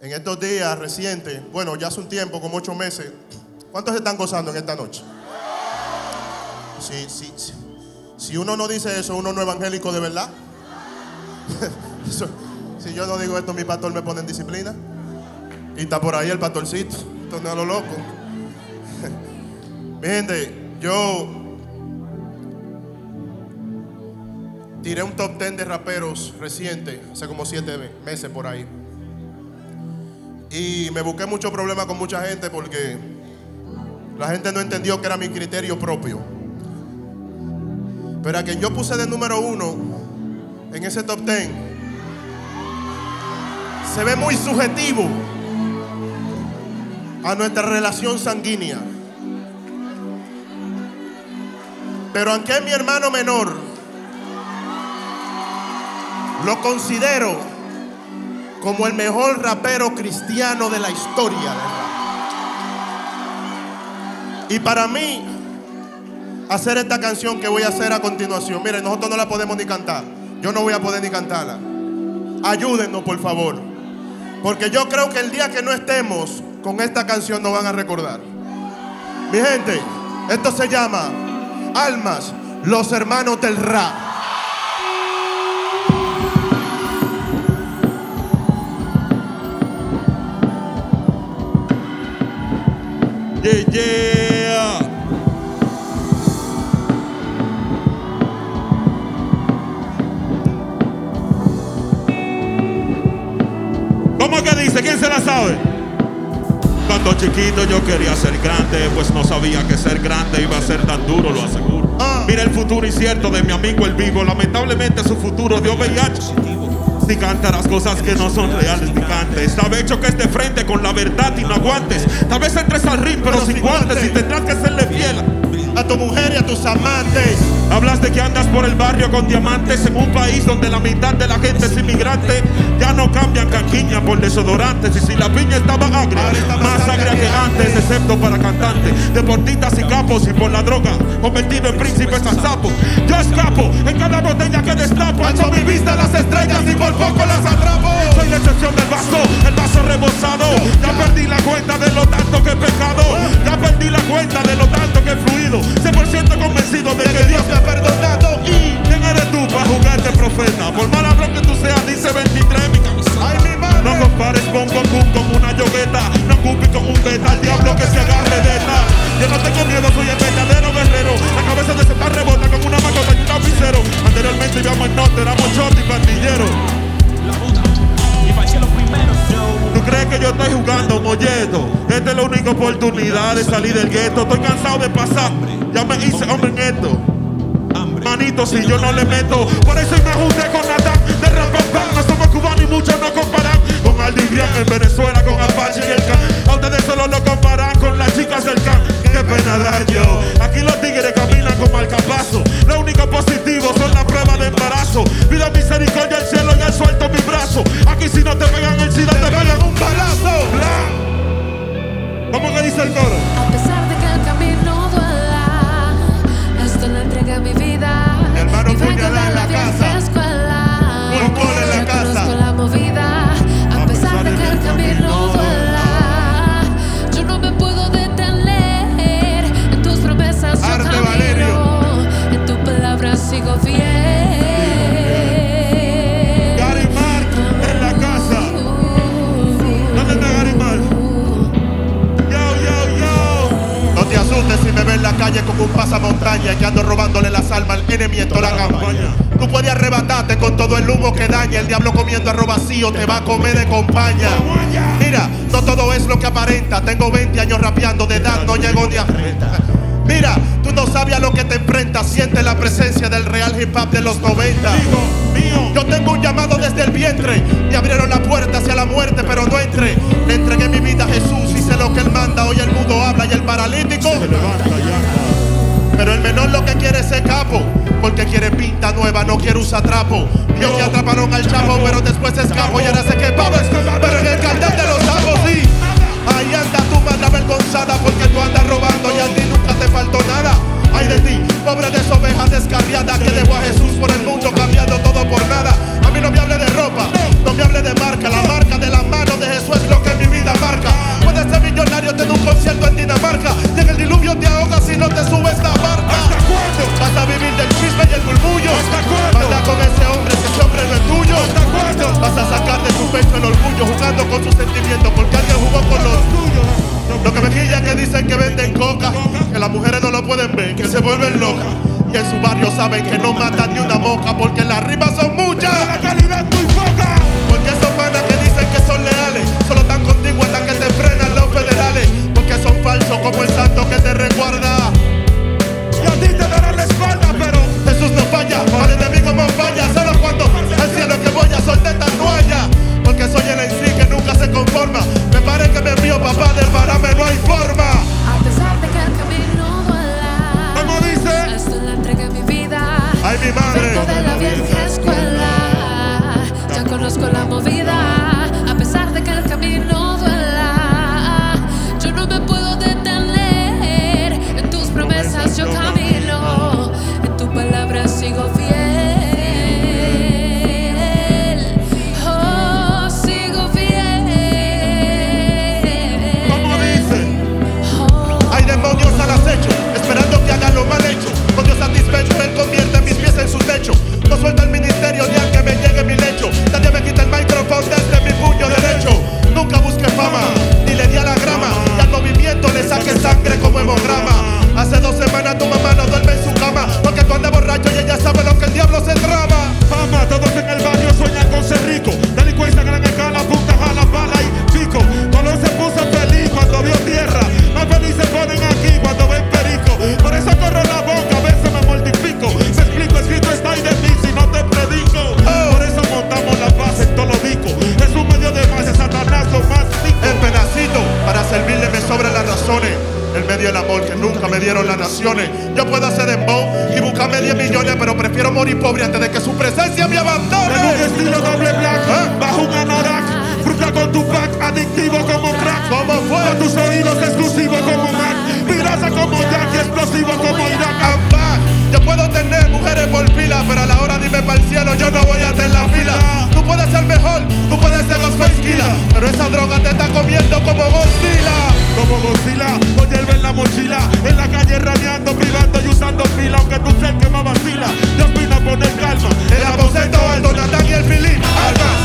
En estos días recientes, bueno, ya hace un tiempo, como 8 meses, ¿cuántos se están gozando en esta noche? Si uno no dice eso, uno no es evangélico de verdad. Si yo no digo esto, mi pastor me pone en disciplina. Y está por ahí el pastorcito, esto no es a lo loco. Mi gente, yo tiré un top 10 de raperos reciente, hace como 7 meses por ahí. Y me busqué mucho problema con mucha gente porque la gente no entendió que era mi criterio propio. Pero a quien yo puse de número 1 en ese top 10 se ve muy subjetivo a nuestra relación sanguínea. Pero aunque es mi hermano menor, lo considero como el mejor rapero cristiano de la historia del rap. Y para mí, hacer esta canción que voy a hacer a continuación, miren, nosotros no la podemos ni cantar. Yo no voy a poder ni cantarla. Ayúdennos, por favor, porque yo creo que el día que no estemos con esta canción nos van a recordar. Mi gente, esto se llama Almas, los hermanos del rap. Yeah, yeah. ¿Cómo que dice? ¿Quién se la sabe? Cuando chiquito yo quería ser grande, pues no sabía que ser grande iba a ser tan duro, lo aseguro. Mira el futuro incierto de mi amigo el vivo. Lamentablemente su futuro dio VIH. Si cantarás cosas que no son reales ni cantes. Tal vez choques de frente con la verdad y no aguantes. Tal vez entres al ring pero sin guantes y tendrás que serle fiel a tu mujer y a tus amantes. Hablas de que andas por el barrio con diamantes en un país donde la mitad de la gente es inmigrante. Ya no cambian canquiña por desodorantes. Y si la piña estaba agria, más agria que antes, excepto para cantantes, deportistas y capos. Y por la droga, convertido en príncipes a sapos. Yo escapo en cada botella que destapo. Alzo mi vista a las estrellas y por poco las atrapo. Soy la excepción del vaso, el vaso rebosado. Ya perdí la cuenta de lo tanto que he pecado. Ya perdí la cuenta de lo tanto que he fluido. 100% convencido de que Dios me ha perdonado. ¿Y quién eres tú para jugarte profeta? Por mal hablo que tú seas, dice 23 mi camisa. No compares con Goku con una yogueta. No ocupes con un beta, al diablo que se agarre de esta. Yo no tengo miedo, soy el verdadero guerrero. La cabeza de ese rebota con una macota y un lapicero. Anteriormente íbamos en norte, éramos short y pandillero. ¿Tú crees que yo estoy jugando molleto? Esta es la única oportunidad de salir del gueto. Estoy cansado de pasar, ya me hice hombre en esto. Manito, si yo no le meto, por eso me junté con Natán de Rapapán. No somos cubanos y muchos no comparan con Aldi Grian en Venezuela, con Apache y el Can. A ustedes solo lo comparan con las chicas del Can. Qué pena da yo. Aquí los tigres caminan como marcapaso. Lo único positivo son las pruebas de embarazo. Pido misericordia al cielo y al suelto mi brazo. Aquí si no te pegan el SIDA te pegan un balazo. ¿Cómo que dice el coro? A pesar de que el camino duela, esto le entrega mi vida. Mi hermano puñalada en la casa. Fútbol en la casa. Con la movida. A pesar de que el camino duela, yo no me puedo detener. En tus promesas yo Arte camino. Valerio. En tu palabra sigo fiel. Garimar en la casa. ¿Dónde está Garimar? No te asustes si me ves en la calle como un pasamontaña, que ando robándole las almas al enemigo en toda la campaña. Tú puedes arrebatarte con todo el humo que daña. El diablo comiendo arroz vacío te va a comer de compañía. Mira, no todo es lo que aparenta. Tengo 20 años rapeando, de edad no llego ni a 30. Mira, tú no sabes a lo que te enfrentas. Siente la presencia del real hip hop de los 90. Yo tengo un llamado desde el vientre. Me abrieron la puerta hacia la muerte, pero no entré. Le entregué mi vida a Jesús y sé lo que Él manda. Hoy el mudo habla y el paralítico se levanta y anda. Pero el menor lo que quiere es ser capo, porque quiere pinta nueva, no quiere usar trapo. Dios que atraparon al chavo, pero después se escapó y ahora sé que Pablo Escobar, pero en el cartel de los sapos, sí. Ahí anda tu madre avergonzada, porque tú andas robando y a ti nunca te faltó nada. Ay de ti, pobre de esa oveja descarriada, que dejó a Jesús por el mundo cambiando todo por nada. A mí no me hable de ropa, no me hable de marca. La marca de la mano de Jesús es lo niño jugando con sus sentimientos porque alguien jugó con los tuyos. Lo que me quilla es que dicen que venden coca, que las mujeres no lo pueden ver, que se vuelven locas. Y en su barrio saben que no matan ni una mosca porque las rimas son muchas, la calidad muy poca. porque esos panas que dicen que son leales solo están contigo hasta que te frenan los federales, porque son falsos como el santo que te recuerda. Y a ti te darán la espalda, pero Jesús no falla, al enemigo no falla. Solo cuando al cielo que voy a soltar esta toalla, porque soy el en sí que nunca se conforma. Me parece que me envió papá del parame, no hay forma. A pesar de que el camino duela, ¿cómo dice? esto le entregué mi vida. Ay, mi madre. Vengo de la vieja escuela, ya conozco la movida. A pesar de que el camino duela, yo no me puedo detener. En tus promesas yo camino, en tu palabra sigo fiel. Oh, sigo fiel. ¿Cómo dice? Oh. Hay demonios al acecho, esperando que haga lo mal hecho. Con Dios satisfecho, Él convierte mis pies en su techo. No suelta el ministerio ni aunque me llegue mi lecho. Nadie me quita el micrófono desde mi puño derecho. Nunca busque fama, ni le di a la grama. Y al movimiento le saque sangre como hemograma. Hace 2 semanas tu mamá no duerme en su cama, porque tú andas borracho y ella sabe lo que el diablo se trama. Fama, todos en el barrio sueñan con ser rico. Delincuencia en gran escala, punta, jala, bala y pico. Colón se puso feliz cuando vio tierra. Más feliz se ponen aquí cuando ven perico. Por eso corro la boca, a veces me mortifico. Me explico, escrito está ahí de mí si no te predico. Por eso montamos la base en todo lo disco. Es un medio de más, es Satanás lo más rico. El pedacito para servirle me sobran las razones. El medio del amor que nunca me dieron las naciones. Yo puedo hacer dembow y buscarme 10 millones, pero prefiero morir pobre antes de que su presencia me abandone. En un estilo doble black, bajo un anorak. Fruta con tu pack, adictivo como crack. ¿Cómo fue? Con tus oídos exclusivos como Mac. Vibraza como Jack y explosivo como Irak. I'm back. Yo puedo tener mujeres por fila, pero a la hora de irme para el cielo yo no voy a hacer la fila. Tú puedes ser mejor, tú puedes ser Ghostface Killer, pero esa droga te está comiendo como Godzilla. Como Godzilla, o hierve en la mochila. En la calle raneando, privando y usando fila. Aunque tú seas el que más vacila, Dios vino a poner calma. El aposento alto, Natán y el Filín. Almas.